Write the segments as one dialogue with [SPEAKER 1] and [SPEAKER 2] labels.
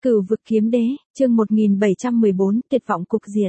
[SPEAKER 1] Cửu vực kiếm đế, chương 1714, tuyệt vọng cục diện.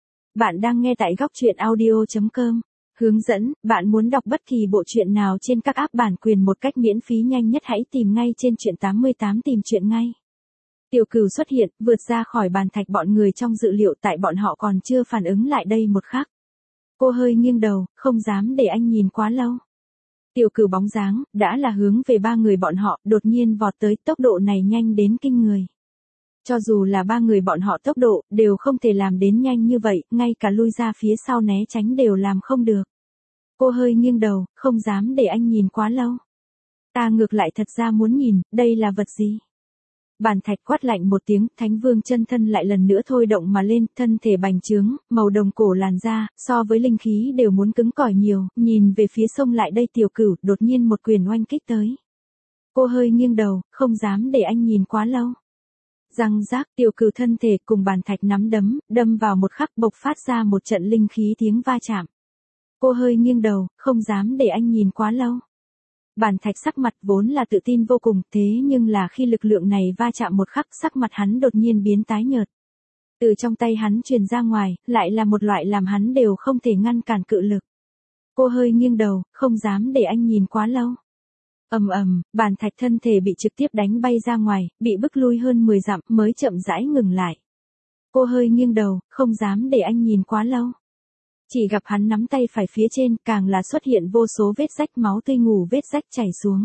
[SPEAKER 1] Bạn đang nghe tại góc truyện audio.com. Hướng dẫn, bạn muốn đọc bất kỳ bộ truyện nào trên các app bản quyền một cách miễn phí nhanh nhất hãy tìm ngay trên truyện 88 tìm truyện ngay. Tiểu Cửu xuất hiện, vượt ra khỏi bàn thạch bọn người trong dự liệu tại bọn họ còn chưa phản ứng lại đây một khắc. Cô hơi nghiêng đầu, không dám để anh nhìn quá lâu. Tiểu Cửu bóng dáng, đã là hướng về ba người bọn họ, đột nhiên vọt tới, tốc độ này nhanh đến kinh người. Cho dù là ba người bọn họ tốc độ, đều không thể làm đến nhanh như vậy, ngay cả lui ra phía sau né tránh đều làm không được. Cô hơi nghiêng đầu, không dám để anh nhìn quá lâu. Ta ngược lại thật ra muốn nhìn, đây là vật gì? Bàn thạch quát lạnh một tiếng, Thánh Vương chân thân lại lần nữa thôi động mà lên, thân thể bành trướng, màu đồng cổ làn da, so với linh khí đều muốn cứng cỏi nhiều, nhìn về phía sông lại đây Tiểu Cửu, đột nhiên một quyền oanh kích tới. Cô hơi nghiêng đầu, không dám để anh nhìn quá lâu. Răng rác, Tiểu Cửu thân thể cùng bàn thạch nắm đấm, đâm vào một khắc bộc phát ra một trận linh khí tiếng va chạm. Cô hơi nghiêng đầu, không dám để anh nhìn quá lâu. Bàn thạch sắc mặt vốn là tự tin vô cùng, thế nhưng là khi lực lượng này va chạm một khắc, sắc mặt hắn đột nhiên biến tái nhợt. Từ trong tay hắn truyền ra ngoài, lại là một loại làm hắn đều không thể ngăn cản cự lực. Cô hơi nghiêng đầu, không dám để anh nhìn quá lâu. Ầm ầm, bàn thạch thân thể bị trực tiếp đánh bay ra ngoài, bị bức lui hơn 10 dặm mới chậm rãi ngừng lại. Cô hơi nghiêng đầu, không dám để anh nhìn quá lâu. Chỉ gặp hắn nắm tay phải phía trên, càng là xuất hiện vô số vết rách máu tươi ngủ vết rách chảy xuống.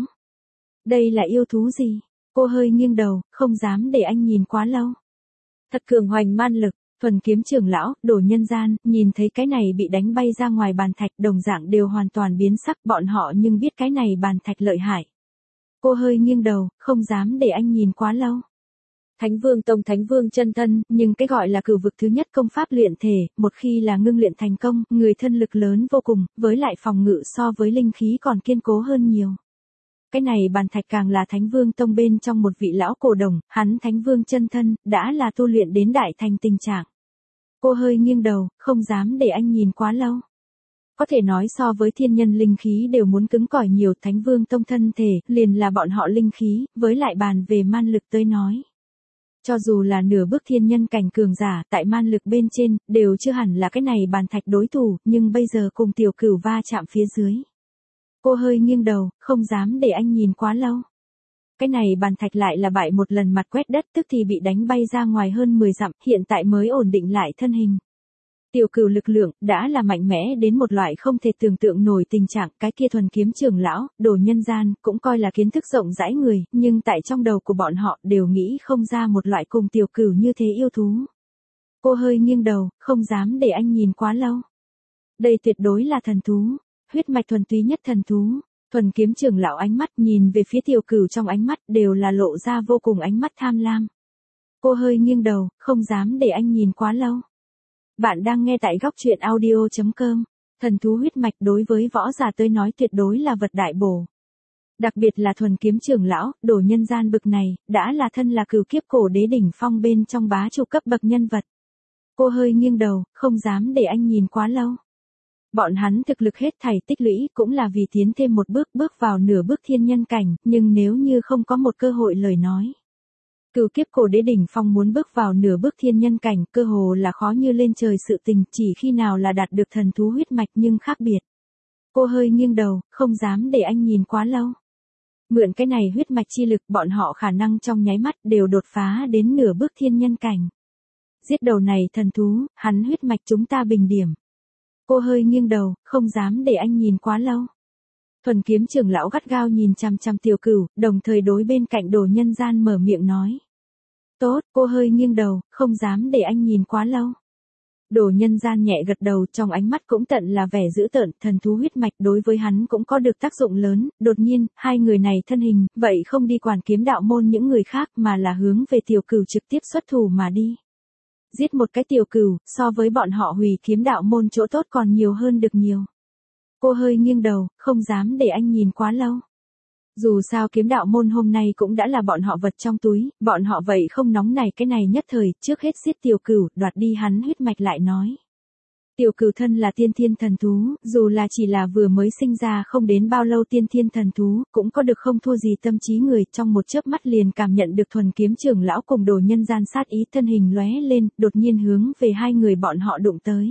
[SPEAKER 1] Đây là yêu thú gì? Cô hơi nghiêng đầu, không dám để anh nhìn quá lâu. Thật cường hoành man lực, thuần kiếm trưởng lão, Đồ Nhân Gian, nhìn thấy cái này bị đánh bay ra ngoài bàn thạch đồng dạng đều hoàn toàn biến sắc bọn họ nhưng biết cái này bàn thạch lợi hại. Cô hơi nghiêng đầu, không dám để anh nhìn quá lâu. Thánh Vương Tông Thánh Vương chân thân, nhưng cái gọi là cửu vực thứ nhất công pháp luyện thể, một khi là ngưng luyện thành công, người thân lực lớn vô cùng, với lại phòng ngự so với linh khí còn kiên cố hơn nhiều. Cái này bàn thạch càng là Thánh Vương Tông bên trong một vị lão cổ đồng, hắn Thánh Vương chân thân, đã là tu luyện đến đại thành tình trạng. Cô hơi nghiêng đầu, không dám để anh nhìn quá lâu. Có thể nói so với thiên nhân linh khí đều muốn cứng cỏi nhiều, Thánh Vương Tông thân thể, liền là bọn họ linh khí, với lại bàn về man lực tới nói. Cho dù là nửa bước thiên nhân cảnh cường giả, tại man lực bên trên, đều chưa hẳn là cái này bàn thạch đối thủ, nhưng bây giờ cùng Tiểu Cửu va chạm phía dưới. Cô hơi nghiêng đầu, không dám để anh nhìn quá lâu. Cái này bàn thạch lại là bại một lần mặt quét đất tức thì bị đánh bay ra ngoài hơn 10 dặm, hiện tại mới ổn định lại thân hình. Tiểu Cửu lực lượng, đã là mạnh mẽ đến một loại không thể tưởng tượng nổi tình trạng, cái kia thuần kiếm trưởng lão, Đồ Nhân Gian, cũng coi là kiến thức rộng rãi người, nhưng tại trong đầu của bọn họ đều nghĩ không ra một loại cùng Tiểu Cửu như thế yêu thú. Cô hơi nghiêng đầu, không dám để anh nhìn quá lâu. Đây tuyệt đối là thần thú, huyết mạch thuần túy nhất thần thú. Thuần kiếm trưởng lão ánh mắt nhìn về phía Tiểu Cửu trong ánh mắt đều là lộ ra vô cùng ánh mắt tham lam. Cô hơi nghiêng đầu, không dám để anh nhìn quá lâu. Bạn đang nghe tại góc truyện audio.com. Thần thú huyết mạch đối với võ giả tới nói tuyệt đối là vật đại bổ. Đặc biệt là thuần kiếm trưởng lão, Đồ Nhân Gian bực này, đã là thân là cửu kiếp cổ đế đỉnh phong bên trong bá chủ cấp bậc nhân vật. Cô hơi nghiêng đầu, không dám để anh nhìn quá lâu. Bọn hắn thực lực hết thảy tích lũy cũng là vì tiến thêm một bước vào nửa bước thiên nhân cảnh, nhưng nếu như không có một cơ hội lời nói. Cửu kiếp cổ đế đỉnh phong muốn bước vào nửa bước thiên nhân cảnh, cơ hồ là khó như lên trời sự tình, chỉ khi nào là đạt được thần thú huyết mạch nhưng khác biệt. Cô hơi nghiêng đầu, không dám để anh nhìn quá lâu. Mượn cái này huyết mạch chi lực, bọn họ khả năng trong nháy mắt đều đột phá đến nửa bước thiên nhân cảnh. Giết đầu này thần thú, hắn huyết mạch chúng ta bình điểm. Cô hơi nghiêng đầu, không dám để anh nhìn quá lâu. Thuần kiếm trưởng lão gắt gao nhìn chằm chằm Tiểu Cửu, đồng thời đối bên cạnh Đồ Nhân Gian mở miệng nói. Tốt, cô hơi nghiêng đầu, không dám để anh nhìn quá lâu. Đồ Nhân Gian nhẹ gật đầu, trong ánh mắt cũng tận là vẻ dữ tợn, thần thú huyết mạch đối với hắn cũng có được tác dụng lớn, đột nhiên, hai người này thân hình, vậy không đi quản kiếm đạo môn những người khác mà là hướng về Tiểu Cửu trực tiếp xuất thủ mà đi. Giết một cái Tiểu Cửu, so với bọn họ hủy kiếm đạo môn chỗ tốt còn nhiều hơn được nhiều. Cô hơi nghiêng đầu, không dám để anh nhìn quá lâu. Dù sao kiếm đạo môn hôm nay cũng đã là bọn họ vật trong túi, bọn họ vậy không nóng này cái này nhất thời, trước hết giết Tiểu Cửu, đoạt đi hắn huyết mạch lại nói. Tiểu cửu thân là tiên thiên thần thú, dù là chỉ là vừa mới sinh ra không đến bao lâu tiên thiên thần thú, cũng có được không thua gì tâm trí người, trong một chớp mắt liền cảm nhận được thuần kiếm trưởng lão cùng đồ nhân gian sát ý, thân hình lóe lên, đột nhiên hướng về hai người bọn họ đụng tới.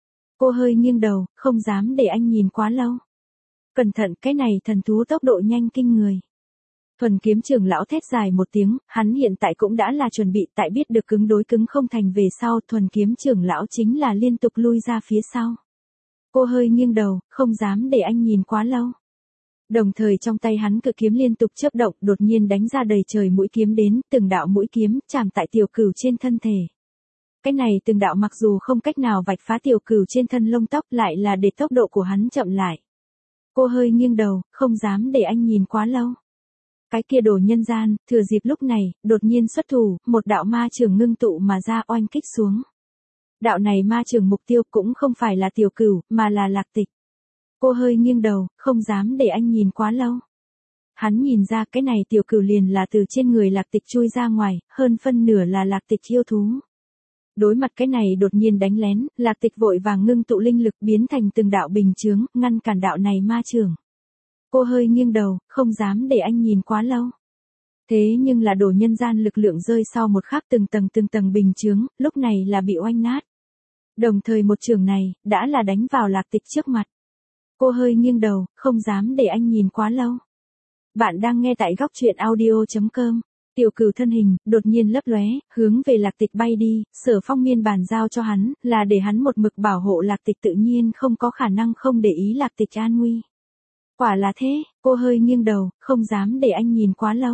[SPEAKER 1] Cô hơi nghiêng đầu, không dám để anh nhìn quá lâu. Cẩn thận, cái này thần thú tốc độ nhanh kinh người. Thuần kiếm trưởng lão thét dài một tiếng, hắn hiện tại cũng đã là chuẩn bị, tại biết được cứng đối cứng không thành về sau, thuần kiếm trưởng lão chính là liên tục lui ra phía sau. Cô hơi nghiêng đầu, không dám để anh nhìn quá lâu. Đồng thời trong tay hắn cự kiếm liên tục chớp động, đột nhiên đánh ra đầy trời mũi kiếm đến, từng đạo mũi kiếm chạm tại tiểu cửu trên thân thể. Cái này từng đạo mặc dù không cách nào vạch phá tiểu cửu trên thân lông tóc, lại là để tốc độ của hắn chậm lại. Cô hơi nghiêng đầu, không dám để anh nhìn quá lâu. Cái kia đồ nhân gian, thừa dịp lúc này, đột nhiên xuất thủ, một đạo ma trường ngưng tụ mà ra oanh kích xuống. Đạo này ma trường mục tiêu cũng không phải là tiểu cửu, mà là Lạc Tịch. Cô hơi nghiêng đầu, không dám để anh nhìn quá lâu. Hắn nhìn ra cái này tiểu cửu liền là từ trên người Lạc Tịch chui ra ngoài, hơn phân nửa là Lạc Tịch yêu thú. Đối mặt cái này đột nhiên đánh lén, Lạc Tịch vội vàng ngưng tụ linh lực biến thành từng đạo bình chướng, ngăn cản đạo này ma trường. Cô hơi nghiêng đầu, không dám để anh nhìn quá lâu. Thế nhưng là đồ nhân gian lực lượng rơi sau một khắc từng tầng bình chướng, lúc này là bị oanh nát. Đồng thời một trường này, đã là đánh vào Lạc Tịch trước mặt. Cô hơi nghiêng đầu, không dám để anh nhìn quá lâu. Bạn đang nghe tại góc truyện audio.com. Tiểu cửu thân hình, đột nhiên lấp lóe, hướng về Lạc Tịch bay đi, Sở Phong Miên bàn giao cho hắn, là để hắn một mực bảo hộ Lạc Tịch, tự nhiên không có khả năng không để ý Lạc Tịch an nguy. Quả là thế, cô hơi nghiêng đầu, không dám để anh nhìn quá lâu.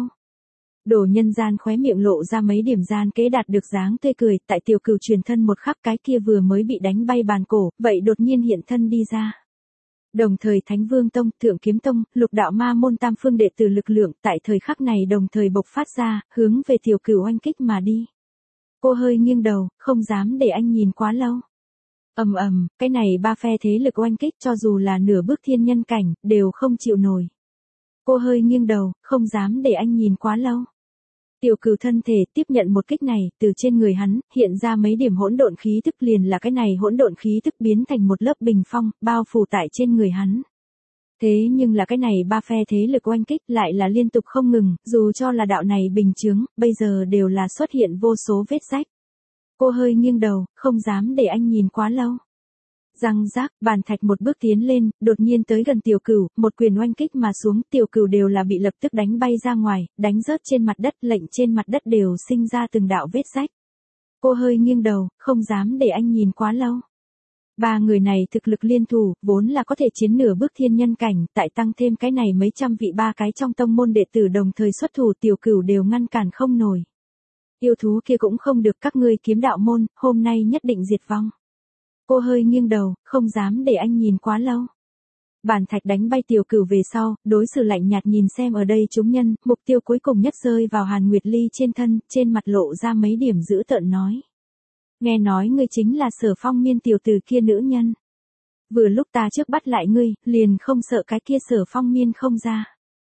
[SPEAKER 1] Đồ nhân gian khóe miệng lộ ra mấy điểm gian kế đạt được dáng tươi cười, tại tiểu cửu truyền thân một khắc cái kia vừa mới bị đánh bay bàn cổ, vậy đột nhiên hiện thân đi ra. Đồng thời Thánh Vương Tông, Thượng Kiếm Tông, Lục Đạo Ma môn tam phương đệ tử lực lượng tại thời khắc này đồng thời bộc phát ra, hướng về tiểu cửu oanh kích mà đi. Cô hơi nghiêng đầu, không dám để anh nhìn quá lâu. Cái này ba phe thế lực oanh kích cho dù là nửa bước thiên nhân cảnh, đều không chịu nổi. Cô hơi nghiêng đầu, không dám để anh nhìn quá lâu. Tiểu cửu thân thể tiếp nhận một kích này, từ trên người hắn, hiện ra mấy điểm hỗn độn khí tức, liền là cái này hỗn độn khí tức biến thành một lớp bình phong, bao phủ tại trên người hắn. Thế nhưng là cái này ba phe thế lực oanh kích lại là liên tục không ngừng, dù cho là đạo này bình chướng, bây giờ đều là xuất hiện vô số vết rách. Cô hơi nghiêng đầu, không dám để anh nhìn quá lâu. Răng rác, bàn thạch một bước tiến lên, đột nhiên tới gần tiểu cửu, một quyền oanh kích mà xuống, tiểu cửu đều là bị lập tức đánh bay ra ngoài, đánh rớt trên mặt đất, lệnh trên mặt đất đều sinh ra từng đạo vết rách. Cô hơi nghiêng đầu, không dám để anh nhìn quá lâu. Ba người này thực lực liên thủ, vốn là có thể chiến nửa bước thiên nhân cảnh, tại tăng thêm cái này mấy trăm vị ba cái trong tông môn đệ tử đồng thời xuất thủ, tiểu cửu đều ngăn cản không nổi. Yêu thú kia cũng không được, các ngươi kiếm đạo môn, hôm nay nhất định diệt vong. Cô hơi nghiêng đầu, không dám để anh nhìn quá lâu. Bàn thạch đánh bay tiểu cửu về sau, đối xử lạnh nhạt nhìn xem ở đây chúng nhân, mục tiêu cuối cùng nhất rơi vào Hàn Nguyệt Ly trên thân, trên mặt lộ ra mấy điểm dữ tợn nói. Nghe nói ngươi chính là Sở Phong Miên tiểu tử kia nữ nhân. Vừa lúc ta trước bắt lại ngươi, liền không sợ cái kia Sở Phong Miên không ra.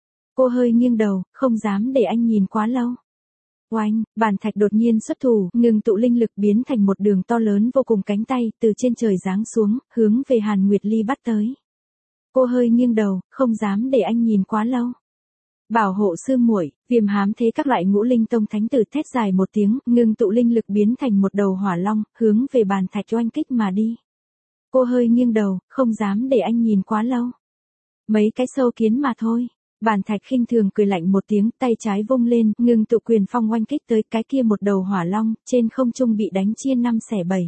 [SPEAKER 1] Cô hơi nghiêng đầu, không dám để anh nhìn quá lâu. Oanh, bàn thạch đột nhiên xuất thủ, ngừng tụ linh lực biến thành một đường to lớn vô cùng cánh tay, từ trên trời giáng xuống, hướng về Hàn Nguyệt Ly bắt tới. Cô hơi nghiêng đầu, không dám để anh nhìn quá lâu. Bảo hộ sư muội, Viêm Hám Thế các loại Ngũ Linh Tông thánh tử thét dài một tiếng, ngừng tụ linh lực biến thành một đầu hỏa long, hướng về bàn thạch oanh kích mà đi. Cô hơi nghiêng đầu, không dám để anh nhìn quá lâu. Mấy cái sâu kiến mà thôi. Bàn thạch khinh thường cười lạnh một tiếng, tay trái vung lên, ngừng tụ quyền phong oanh kích tới cái kia một đầu hỏa long, trên không trung bị đánh chia 5 xẻ 7.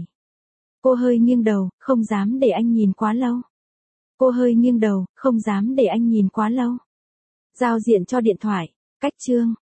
[SPEAKER 1] Cô hơi nghiêng đầu, không dám để anh nhìn quá lâu. Cô hơi nghiêng đầu, không dám để anh nhìn quá lâu. Giao diện cho điện thoại, cách chương.